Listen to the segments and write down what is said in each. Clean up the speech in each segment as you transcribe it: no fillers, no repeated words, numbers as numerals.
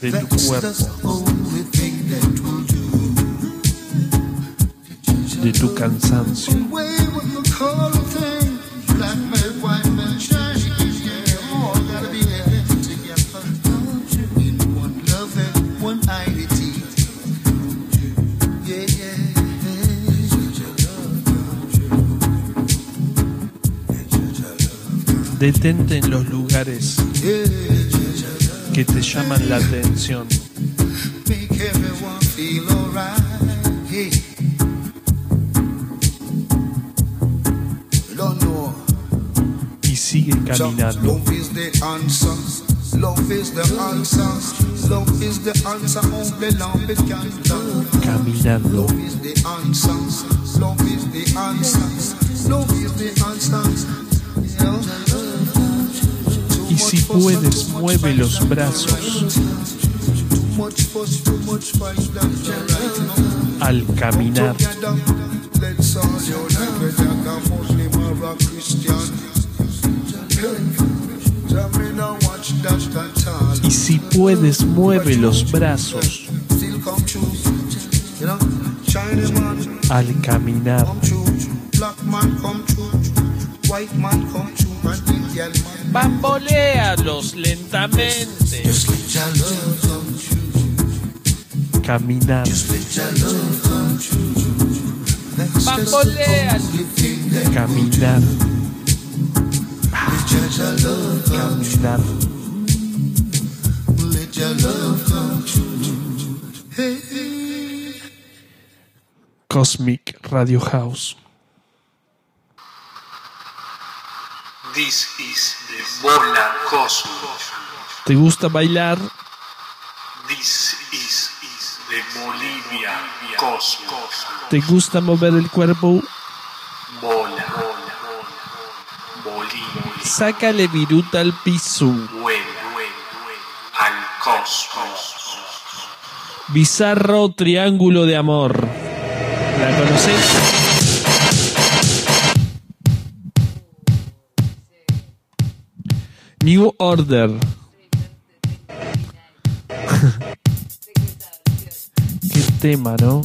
de tu cuerpo, de tu cansancio. Detente en los lugares que te llaman la atención. Y sigue caminando. Caminando. Y si puedes, mueve los brazos al caminar. Y si puedes, mueve los brazos al caminar. Bamboléalos lentamente. Caminar. Bamboléalos. Caminar. Caminar. Cosmic Radio House. This is the Bola Cosmos. ¿Te gusta bailar? This is the Bolivia Cosmos. ¿Te gusta mover el cuerpo? Bola. Bolivia. Sácale viruta al piso. Vuela al cosmos. Bizarro triángulo de amor. ¿La conocés? New Order. Qué tema, ¿no?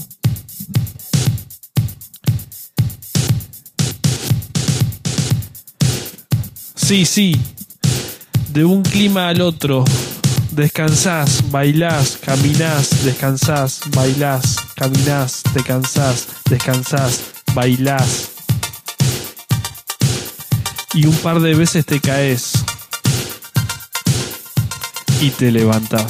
Sí. De un clima al otro. Descansás, bailás, caminás, descansás, bailás, caminás, te cansás, descansás, bailás. Y un par de veces te caes. Y te levantás.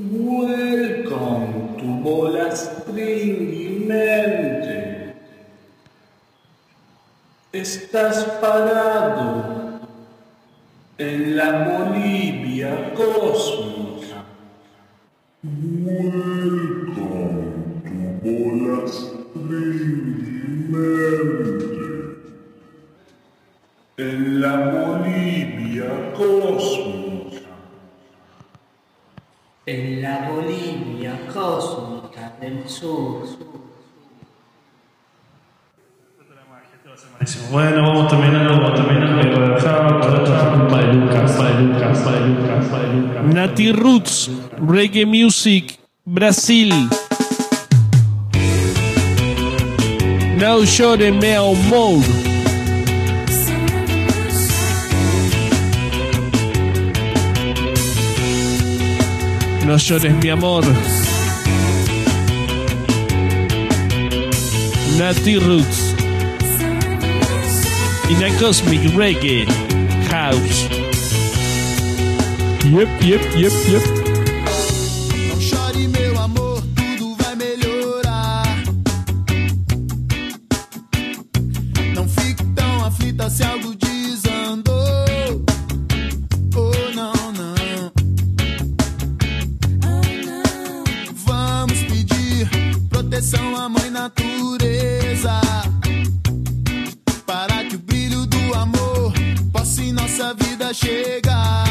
Welcome to Bola Stringy Mente. Estás parado en la Bolivia cósmica. Welcome to Bola Stringy Mente. En la Bolivia cósmica. En la Bolivia cósmica del sur. Bueno, vamos terminando. Nati Roots, Reggae Music, Brasil. Não chore meu amor. No llores mi amor. Nati Roots. In a cosmic reggae house. Yep. Não chore, meu amor, tudo vai melhorar. Não fique tão aflita se algo desandou. Oh, não. Vamos pedir proteção à mãe natureza, para que o brilho do amor possa em nossa vida chegar.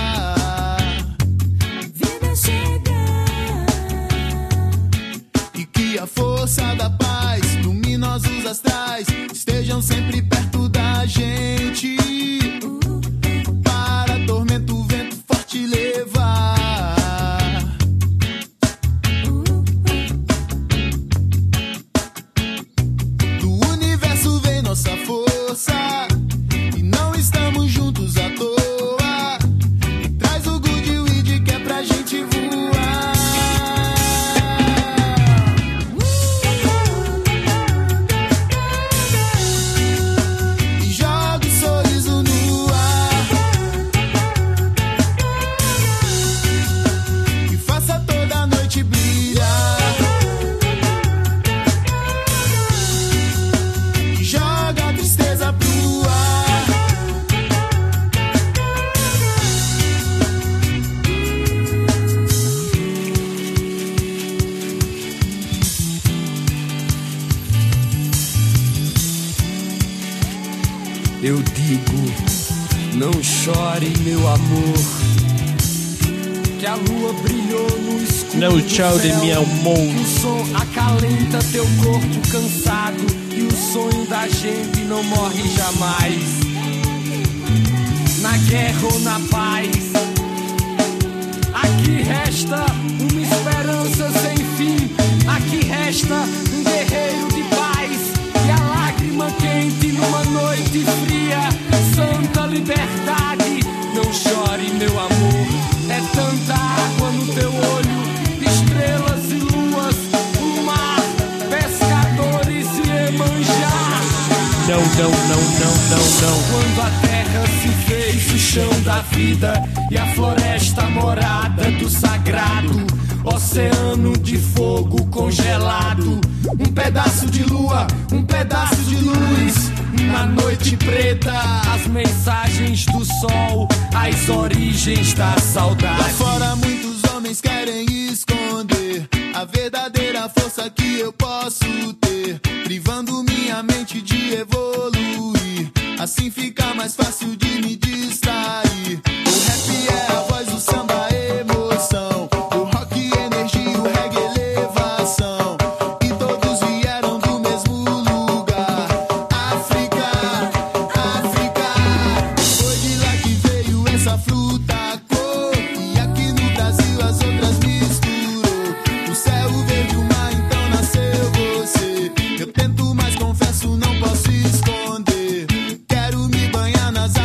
E que a força da paz, luminosos astrais, estejam sempre perto da gente, para tormento o vento forte levar. Do universo vem nossa força, e não estamos juntos à toa. E traz o good weed que é pra gente voar. E joga o sorriso no ar, e faça toda a noite brilhar. E joga a tristeza pro ar. Eu digo, não chore, meu amor, que a lua brilhou no escuro Não do chore, céu. meu amor. O som acalenta teu corpo cansado, e o sonho da gente não morre jamais, na guerra ou na paz. Aqui resta uma esperança sem fim, aqui resta um guerreiro de paz, e a lágrima quente numa noite fria, santa liberdade. Não chore, meu amor, é tanta água no teu olho, estrelas e luas, o mar, pescadores e Iemanjá. Não. Quando a terra se fez o chão da vida, e a floresta morada do sagrado, oceano de fogo congelado, um pedaço de lua, um pedaço de luz, na noite preta, as mensagens do sol, as origens da saudade. Lá fora muitos homens querem esconder a verdadeira força que eu posso ter, privando minha mente de evoluir. Assim fica mais fácil de me distrair. O rap é a voz do samba, emoção. O rock, energia, o reggae, elevação. E todos vieram do mesmo lugar. África. Foi de lá que veio essa fruta, a cor. E aqui no Brasil as outras misturou. O céu, o verde, o mar, então nasceu você. Eu tento, mas confesso, não posso esconder. Quero me banhar nas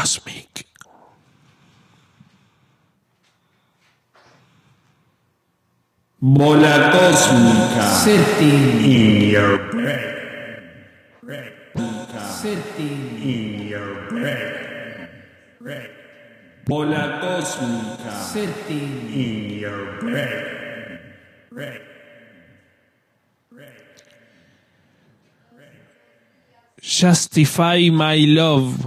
Cosmic. Bola cósmica. Setting. In your brain. Setting. In your brain. Bola cósmica. Setting. In your brain. Justify My Love.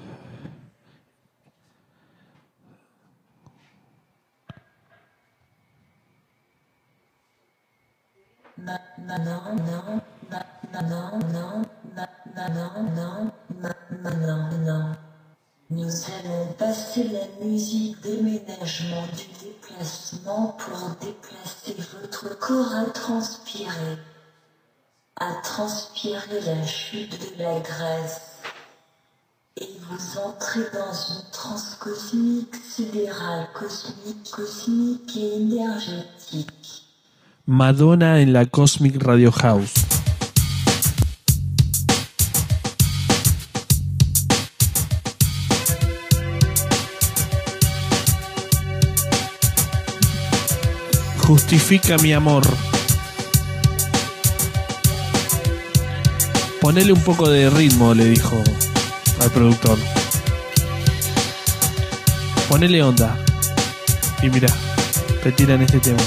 Non. Nous allons passer la musique déménagement du déplacement pour déplacer votre corps à transpirer la chute de la graisse et vous entrez dans une transe cosmique, sidérale, cosmique et énergétique. Madonna en la Cosmic Radio House. Justifica mi amor. Ponele un poco de ritmo, le dijo al productor. Ponele onda. Y mira, te tiran este tema.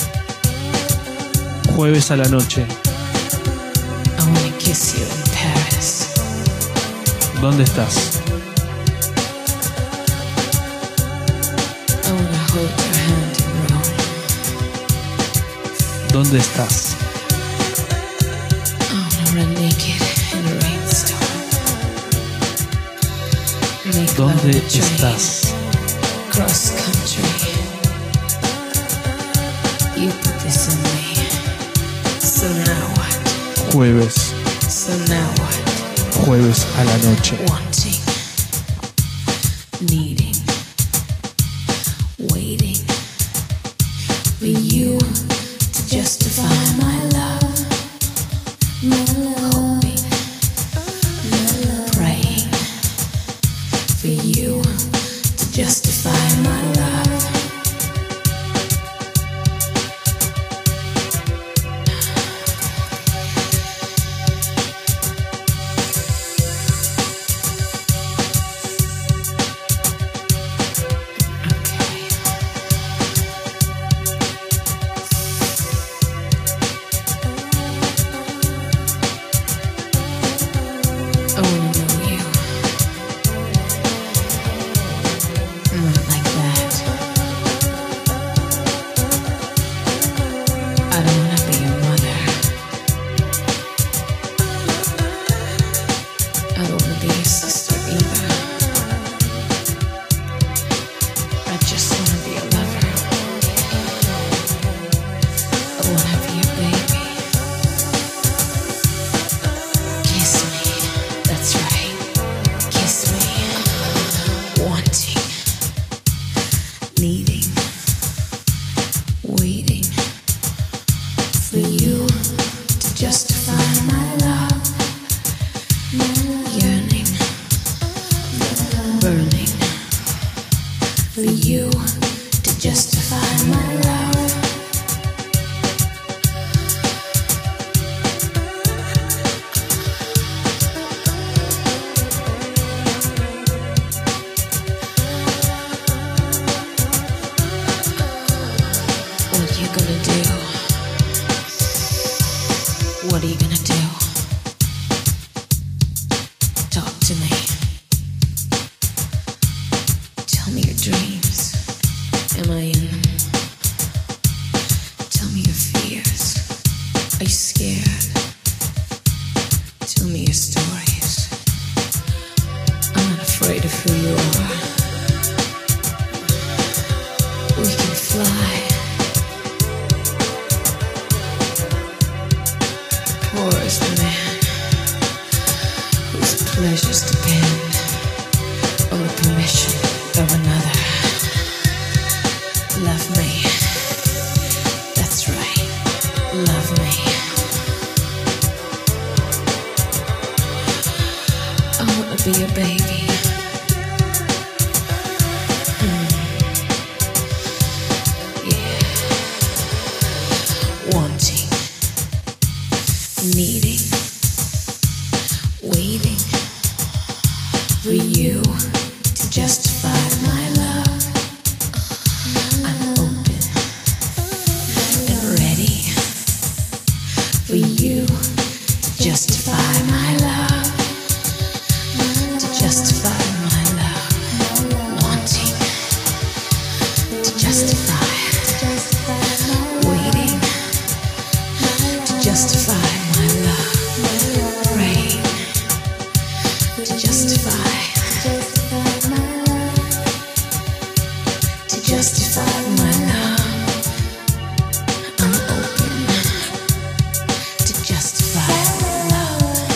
Jueves a la noche. I wanna kiss you in Paris. ¿Dónde estás? I wanna hold your hand in Rome. ¿Dónde estás? I wanna run naked in a rainstorm. Make love ¿Dónde in a train. estás? Cross country. You put this on me. So now what? Jueves. So now what? Jueves a la noche. Wanting, needing, waiting for you to justify my love, hoping, praying for you to justify my love. I wanna know you. Not like that. I don't wanna be your mother. I don't wanna be your sister either. I just wanna be a lover. I wanna be your baby. Kiss me. That's right. Kiss me. Wanting, needing, waiting for you to justify my love. Yearning, burning for you to justify my love. What are you gonna do? What are you gonna do? Talk to me. Tell me your dreams. Am I in them? Tell me your fears. Are you scared? Tell me your stories. I'm not afraid of who you are. We can fly. Poor is the man whose pleasures depend on the permission of another. Love me. That's right. Love me. I wanna be a baby. for you to justify my love. I'm open and ready for you to justify my love. To justify my love. Wanting to justify. Waiting to justify my love. Praying to justify. To justify my love. I'm open to justify my love.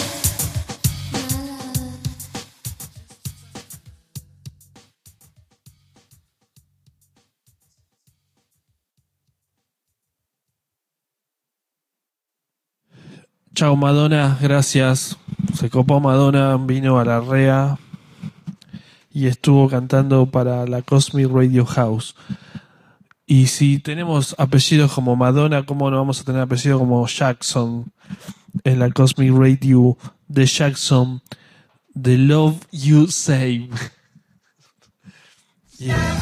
Chao Madonna, gracias. Se copó Madonna, vino a la REA y estuvo cantando para la Cosmic Radio House. Y si tenemos apellidos como Madonna, ¿cómo no vamos a tener apellidos como Jackson en la Cosmic Radio de Jackson? The Love You Save. Yeah.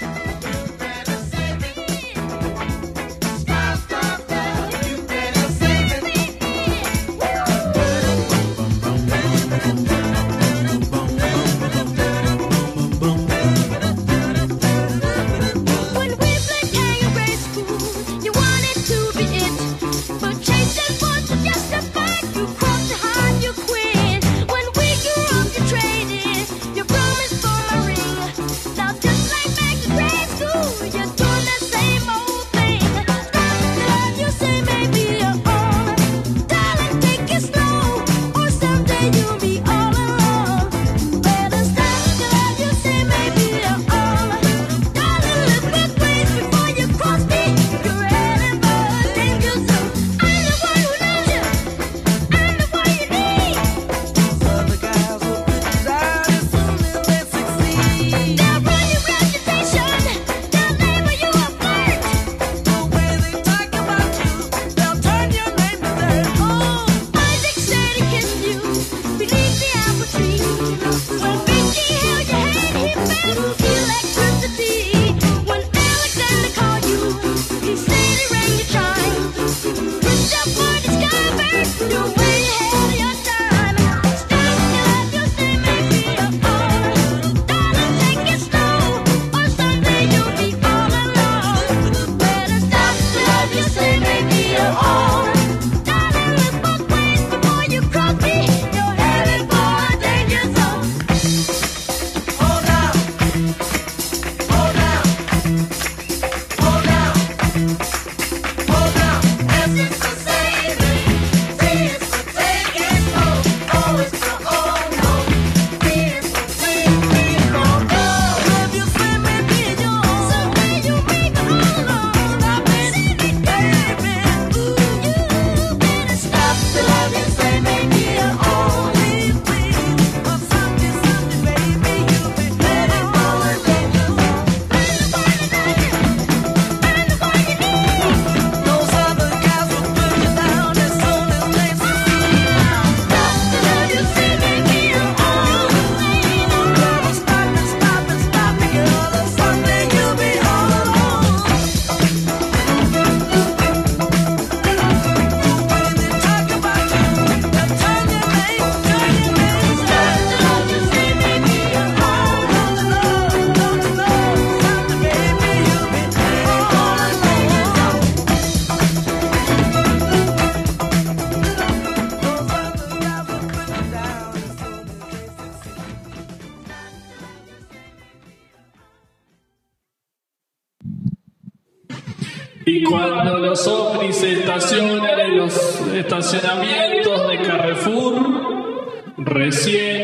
Y cuando los ovnis se estacionan en los estacionamientos de Carrefour, recién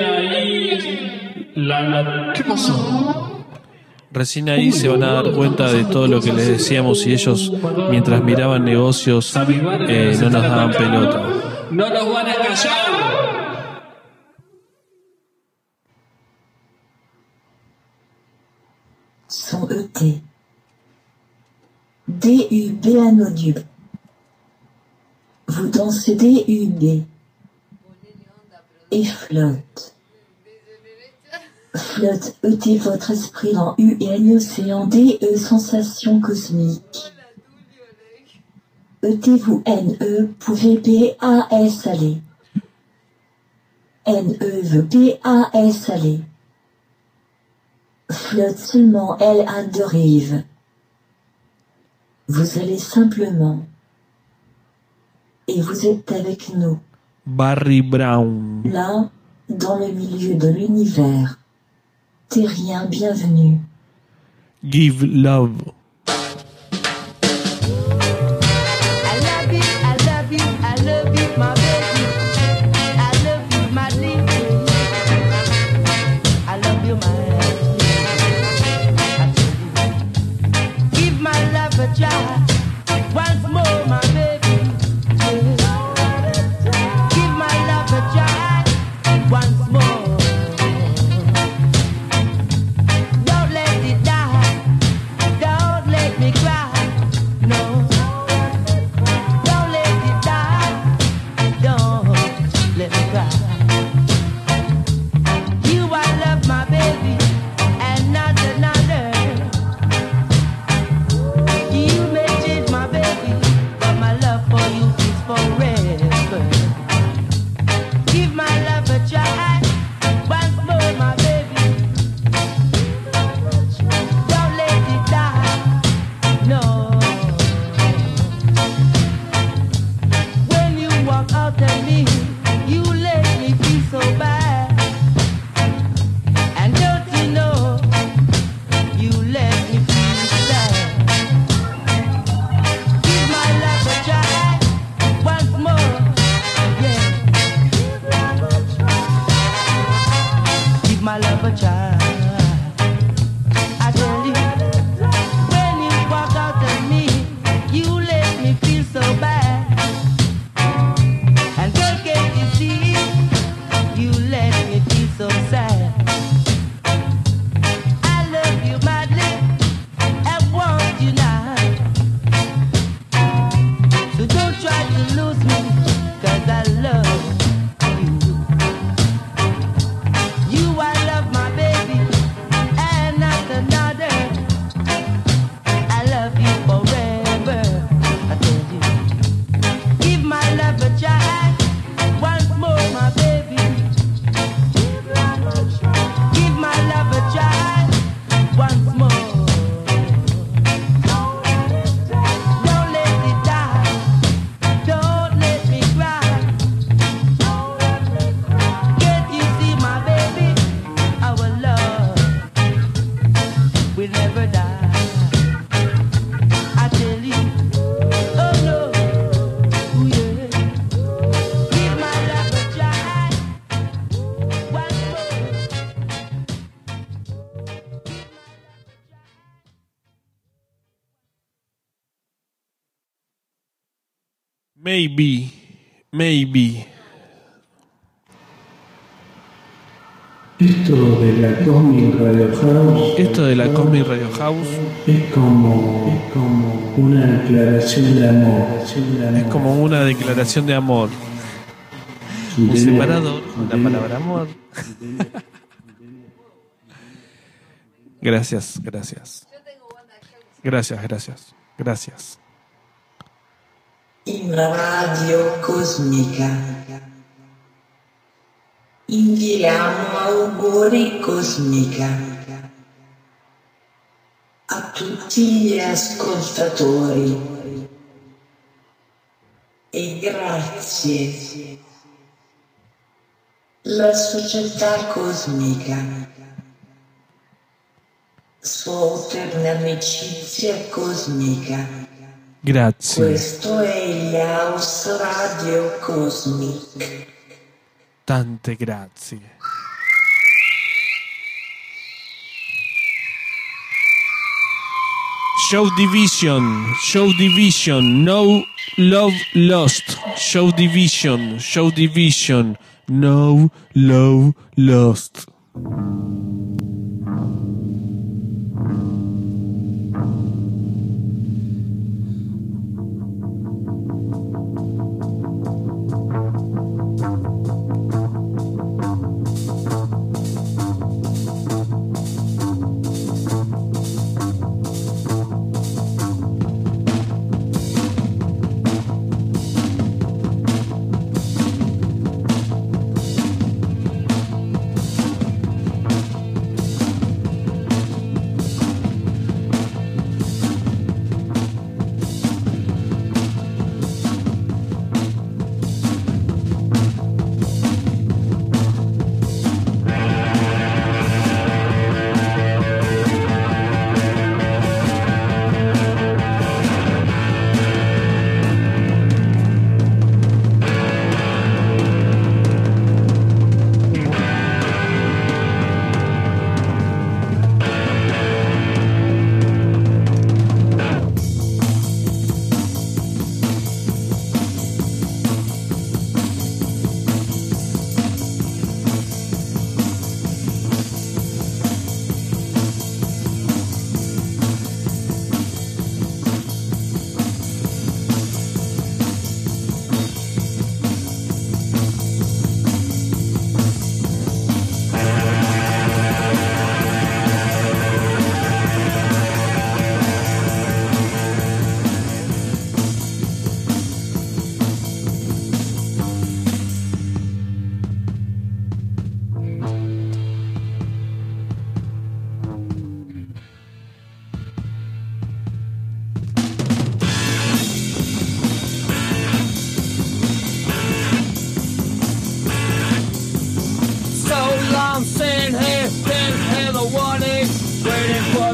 ahí ¿Qué pasó? Recién ahí se van a dar cuenta de todo lo que les decíamos y ellos, mientras miraban negocios, no nos daban pelota. ¡No nos van a callar! Son ET. DUB inaudible. Vous dansez DUB et flotte. Flotte ET, votre esprit en UN, océan DE, sensation cosmique. ET, vous NE, pouvez PAS aller. NE veut PAS aller. Flotte seulement elle a de rive. Vous allez simplement. Et vous êtes avec nous. Barry Brown. Là, dans le milieu de l'univers. Terrien, bienvenue. Give love. Maybe. Esto de la Cosmic Radio House es como una declaración de amor. Es como una declaración de amor. Un separador con la palabra amor. Gracias. In Radio Cosmica inviamo auguri Cosmica a tutti gli ascoltatori e grazie. La società cosmica, sua eterna amicizia cosmica. Grazie. Questo è il House Radio Cosmic. Tante grazie. Show Division, no love lost. Show Division, no love lost.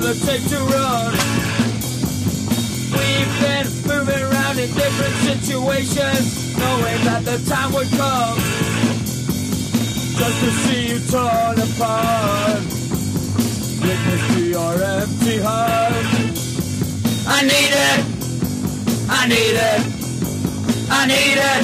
it take to run? We've been moving around in different situations, knowing that the time would come just to see you torn apart. Witness to your empty heart. I need it. I need it. I need it.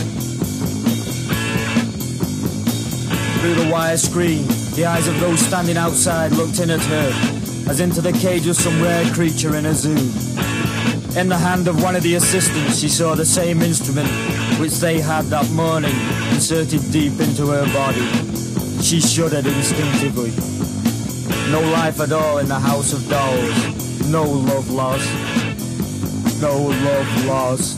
Through the wire screen, the eyes of those standing outside looked in at her, as into the cage of some rare creature in a zoo. In the hand of one of the assistants, she saw the same instrument which they had that morning inserted deep into her body. She shuddered instinctively. No life at all in the house of dolls. No love lost. No love lost.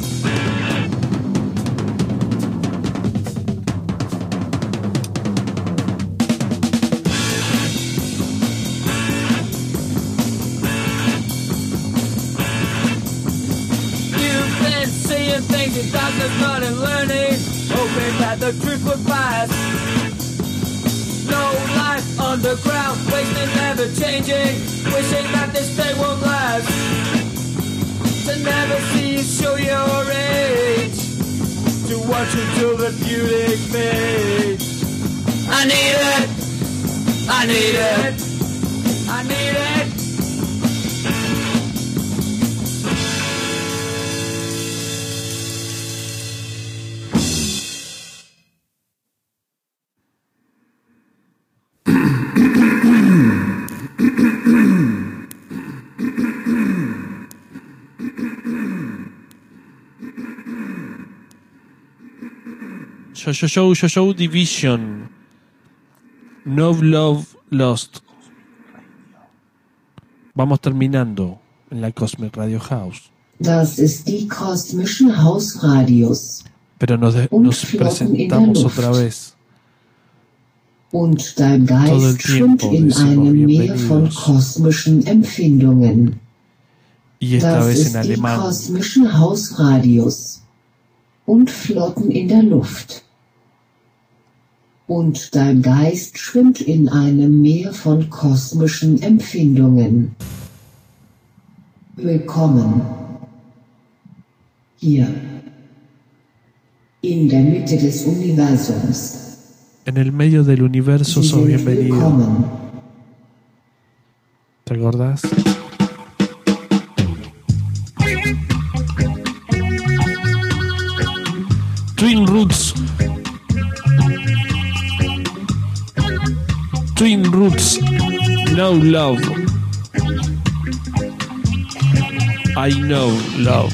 Things in darkness, not in learning, hoping that the truth would pass. No life underground, wasting, never changing, wishing that this day won't last. To never see you show your age, to watch you till the beauty fades. I need it. I need it. I need it. Show Division. No Love Lost. Vamos terminando en la Cosmic Radio House. Das ist die kosmischen Hausradios. Pero nos presentamos otra vez. Und dein Geist schwimmt in einem Meer von kosmischen Empfindungen. Y esta das vez ist en die alemán. Kosmischen Hausradios. Und Flotten in der Luft. Und dein Geist schwimmt in einem Meer von kosmischen Empfindungen. Willkommen. Hier. In der Mitte des Universums. En el medio del universo sos bienvenido. Willkommen. ¿Te acordás? Twin Roots. Twin Roots. No love. I know love.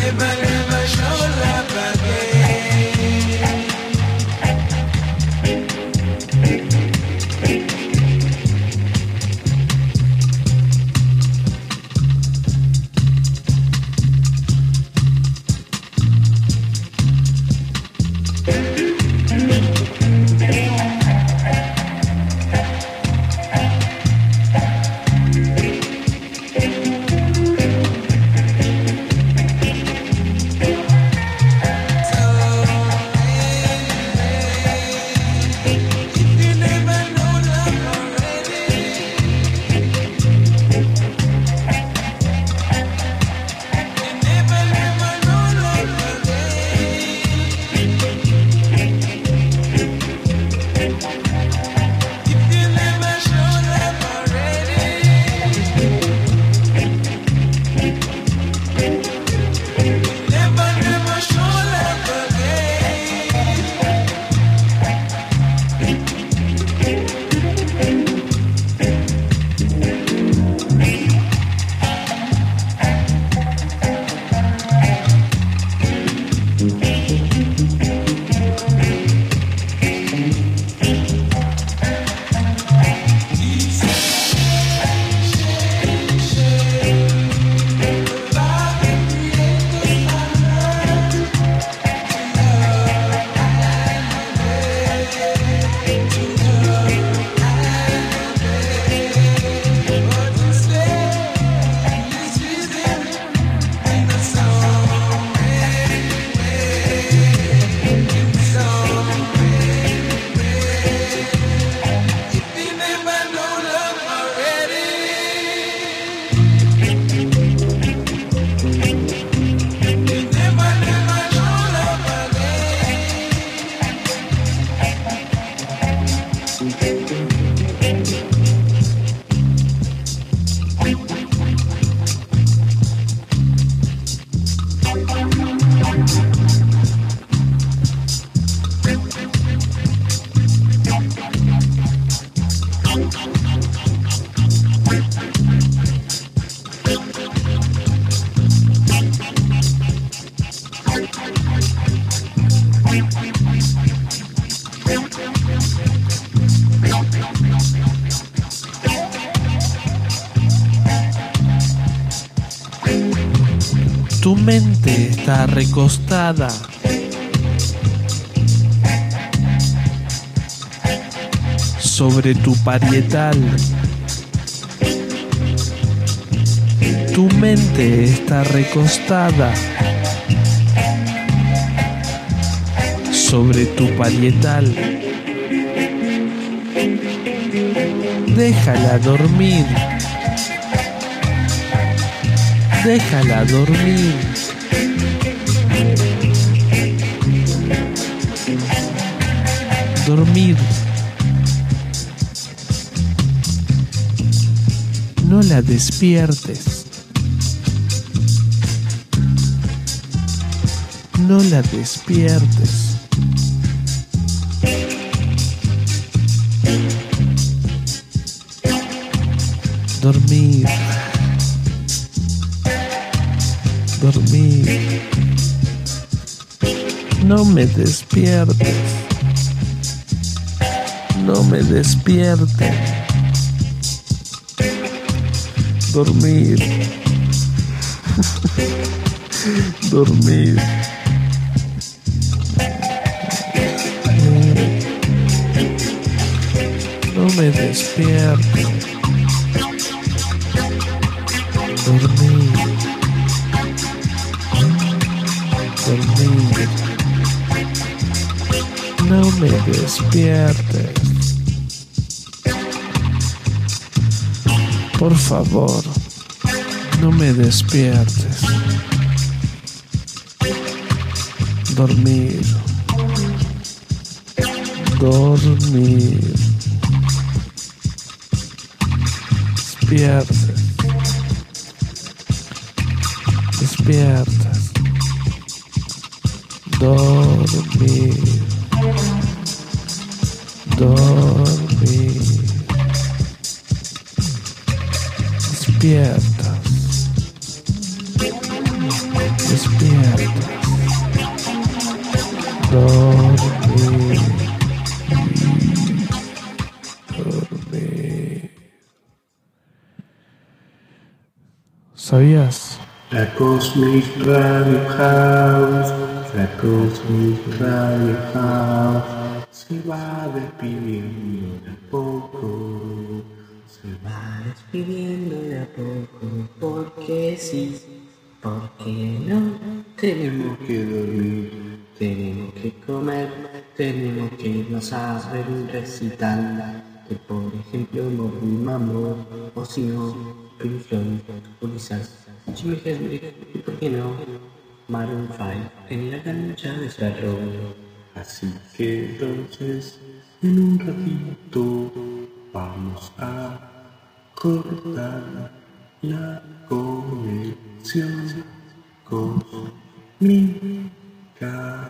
Tu mente está recostada sobre tu parietal. Tu mente está recostada sobre tu parietal. Déjala dormir. Déjala dormir. Dormir. No la despiertes. No la despiertes. Dormir. Dormir. No me despiertes. No me despiertes. Dormir. Dormir. No me despiertes. Dormir. Dormir. No me despiertes. Por favor, no me despiertes. Dormir. Dormir. Despiertes. Despiertes. Dormir. Dormir. Despiertas. Despiertas. Dormir. ¿Sabías? La Cosmic Radio House, la Cosmic Radio House se va despidiendo de a poco, se va Despidiendo de a poco, porque sí, porque no. Tenemos que dormir, tenemos que comer, tenemos que irnos a ver un recital de, por ejemplo, Morbid Mambo, o si no, Pink Floyd, o quizás Jimi Hendrix, y por qué no, Maroon 5, en la cancha de Cerro. así que entonces en un ratito vamos a cortar la conexión cósmica.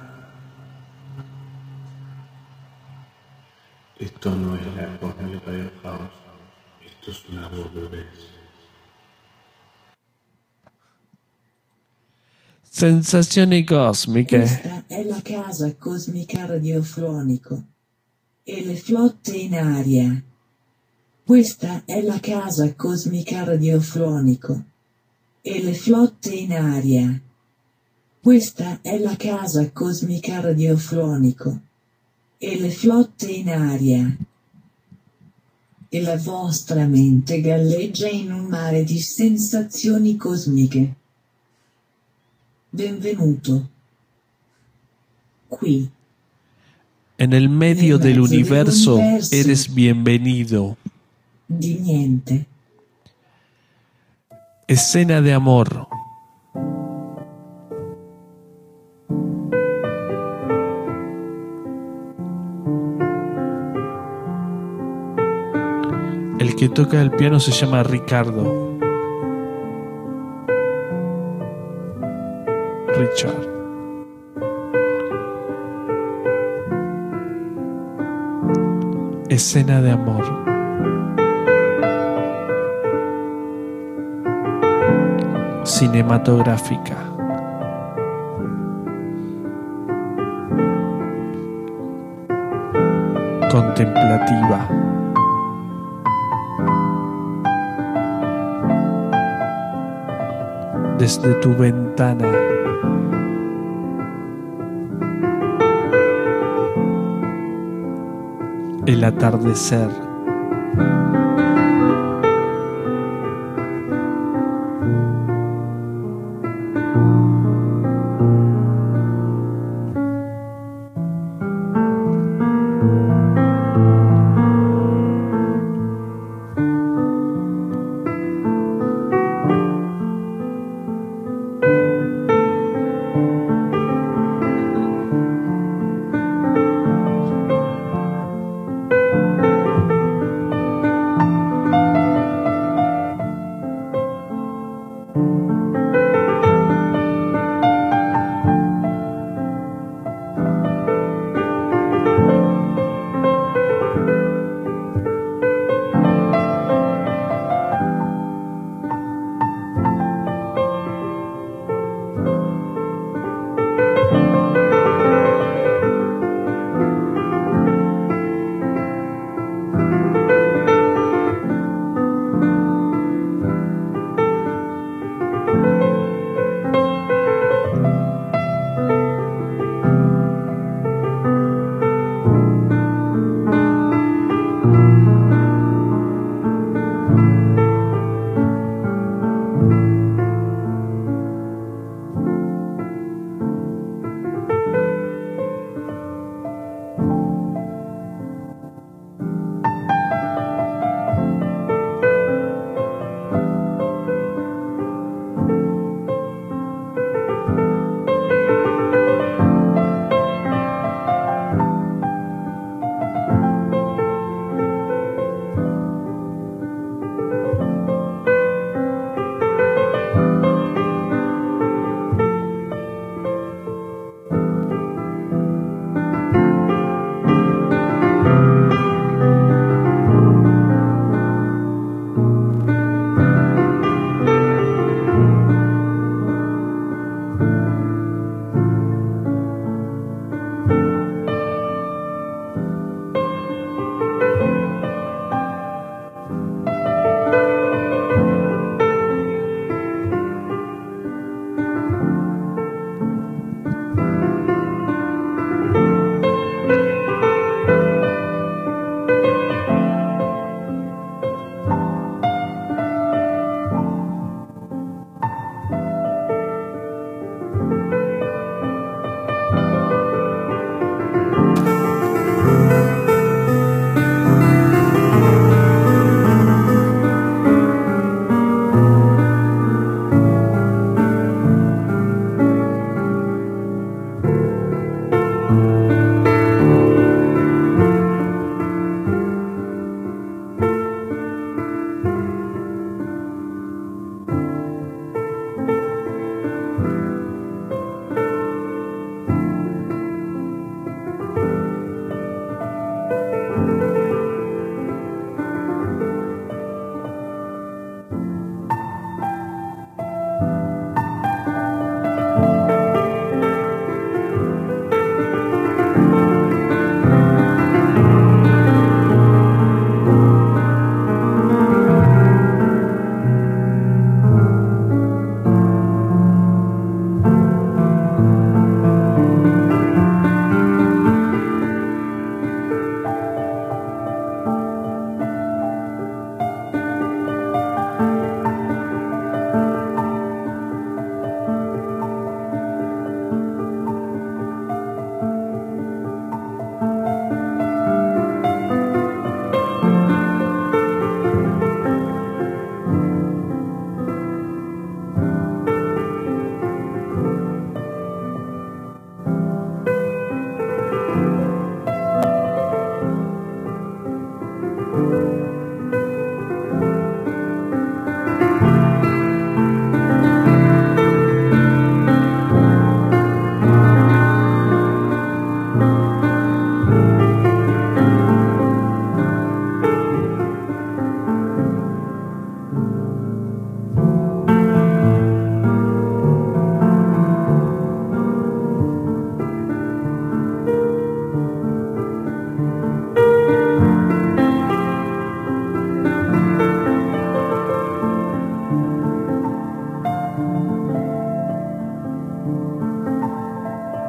Esto no es la Cosmic Radio House, esto es una voz bebés. Sensazioni cosmiche. Questa è la casa cosmica radiofonico. E le flotte in aria. Questa è la casa cosmica radiofonico. E le flotte in aria. Questa è la casa cosmica radiofonico. E le flotte in aria. E la vostra mente galleggia in un mare di sensazioni cosmiche. Benvenuto. Qui. En el medio del universo eres bienvenido. Di niente. Escena de amor. El que toca el piano se llama Ricardo. Richard. Escena de amor. Cinematográfica. Contemplativa. Desde tu ventana. El atardecer.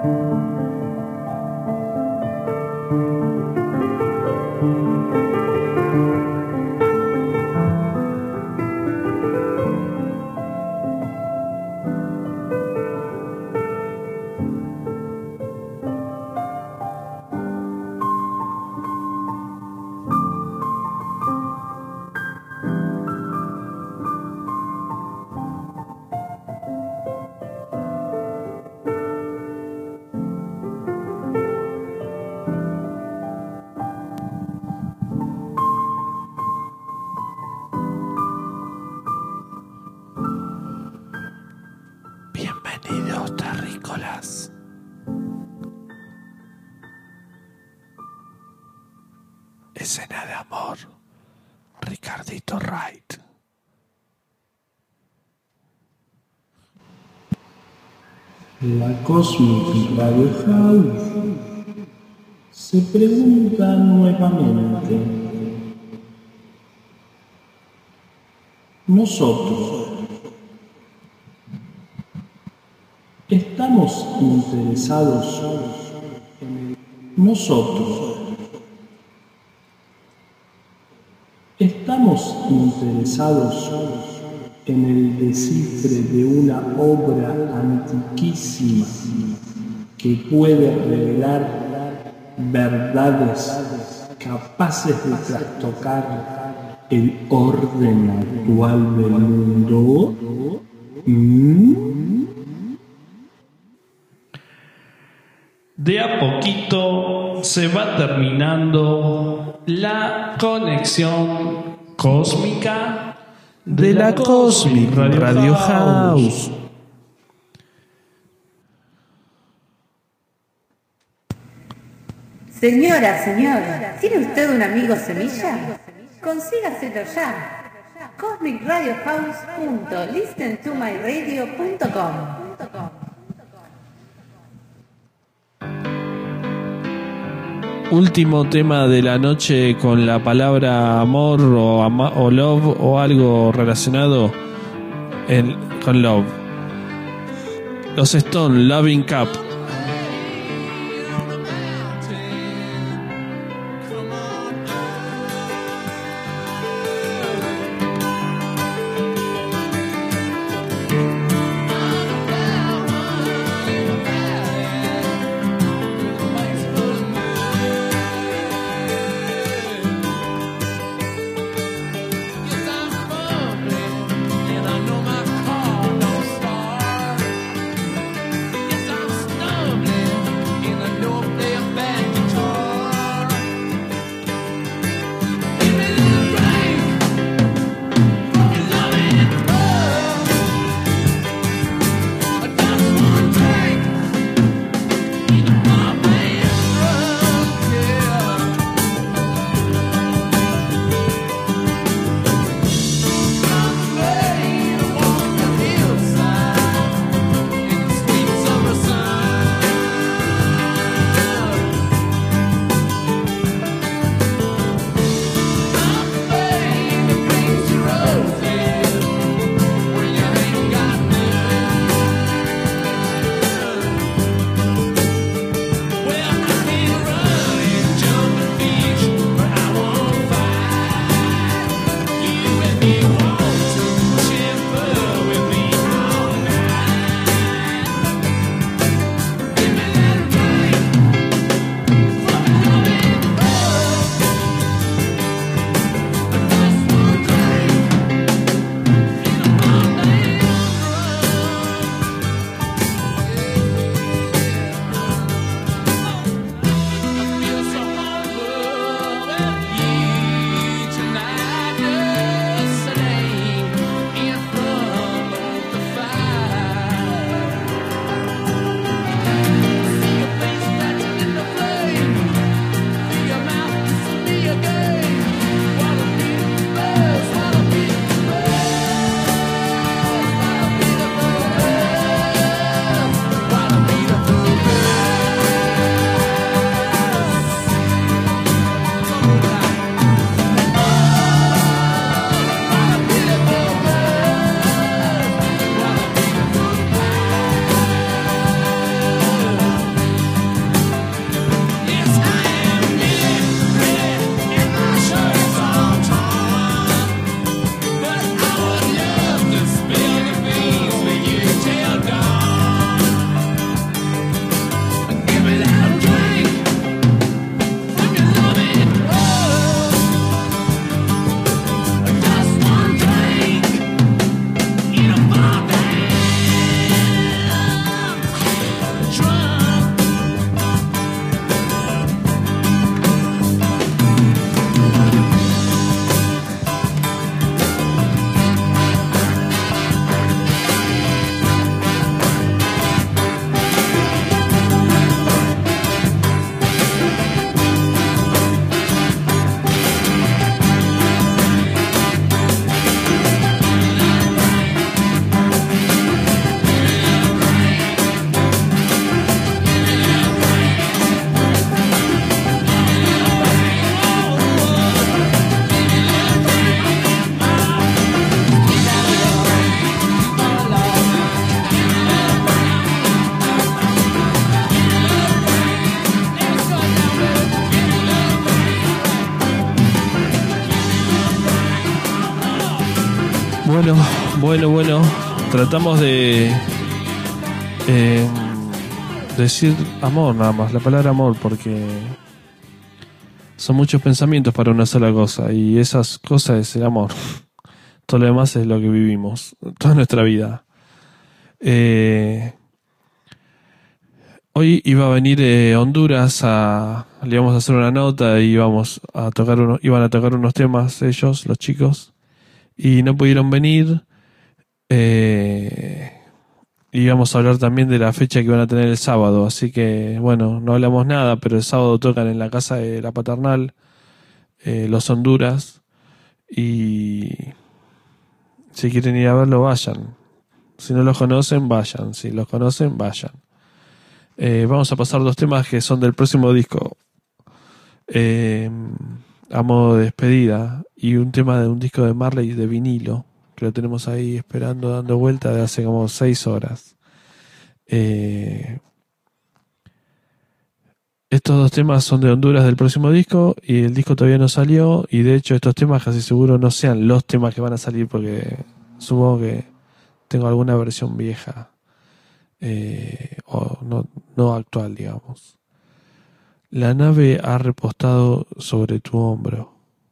Bienvenidos, terrícolas. Escena de amor. Ricardito Wright. La Cosmic Radio House se pregunta nuevamente: nosotros estamos interesados en el... Nosotros estamos interesados en el descifre de una obra antiquísima que puede revelar verdades capaces de trastocar el orden actual del mundo. De a poquito se va terminando la conexión cósmica de la Cosmic Radio House. Señora, ¿tiene usted un amigo semilla? Consígaselo ya. CosmicRadioHouse.listentomyradio.com. Último tema de la noche con la palabra amor o love o algo relacionado con love. Los Stones, Loving Cup. I'm Bueno. Tratamos de decir amor nada más, la palabra amor, porque son muchos pensamientos para una sola cosa, y esas cosas es el amor. Todo lo demás es lo que vivimos, toda nuestra vida. Hoy iba a venir Honduras, le íbamos a hacer una nota y iban a tocar unos temas ellos, los chicos, y no pudieron venir. Íbamos a hablar también de la fecha que iban a tener el sábado, así que bueno, no hablamos nada, pero el sábado tocan en la casa de la paternal, los Honduras, y si quieren ir a verlo, vayan. Si no los conocen, vayan. Si los conocen, vayan. Vamos a pasar 2 temas que son del próximo disco, a modo de despedida, y un tema de un disco de Marley de vinilo, que lo tenemos ahí esperando, dando vuelta de hace como 6 horas. Estos 2 temas son de Honduras del próximo disco, y el disco todavía no salió, y de hecho estos temas casi seguro no sean los temas que van a salir, porque supongo que tengo alguna versión vieja, o no actual, digamos. La nave ha repostado sobre tu hombro.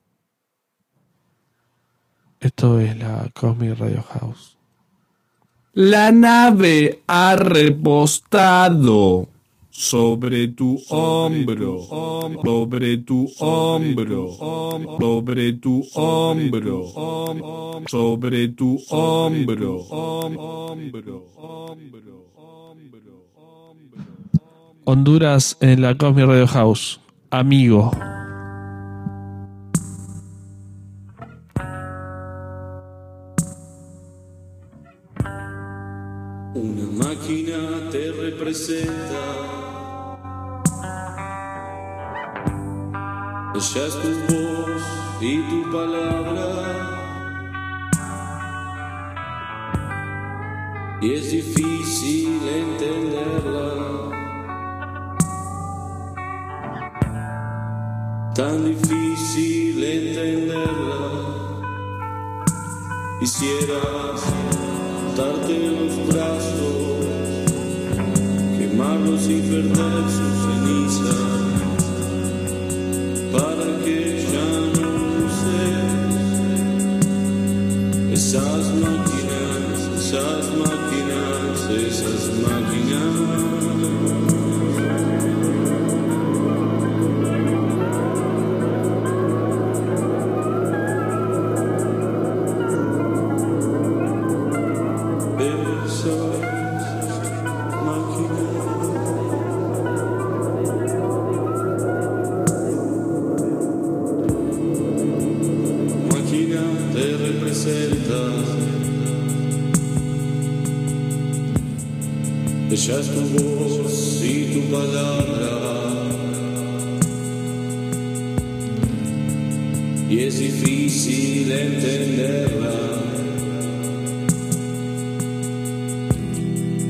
Esto es la Cosmic Radio House. La nave ha repostado sobre tu hombro, sobre tu hombro, sobre tu hombro, sobre tu hombro. Honduras en la Cosmic Radio House. Amigo. Una máquina te representa. Ella es tu voz y tu palabra. Y es difícil entenderla. Tan difícil entenderla. Quisieras darte los brazos, quemarlos y perder su ceniza, para que ya no uses esas máquinas, esas máquinas, esas máquinas. Ella es tu voz y tu palabra, y es difícil entenderla.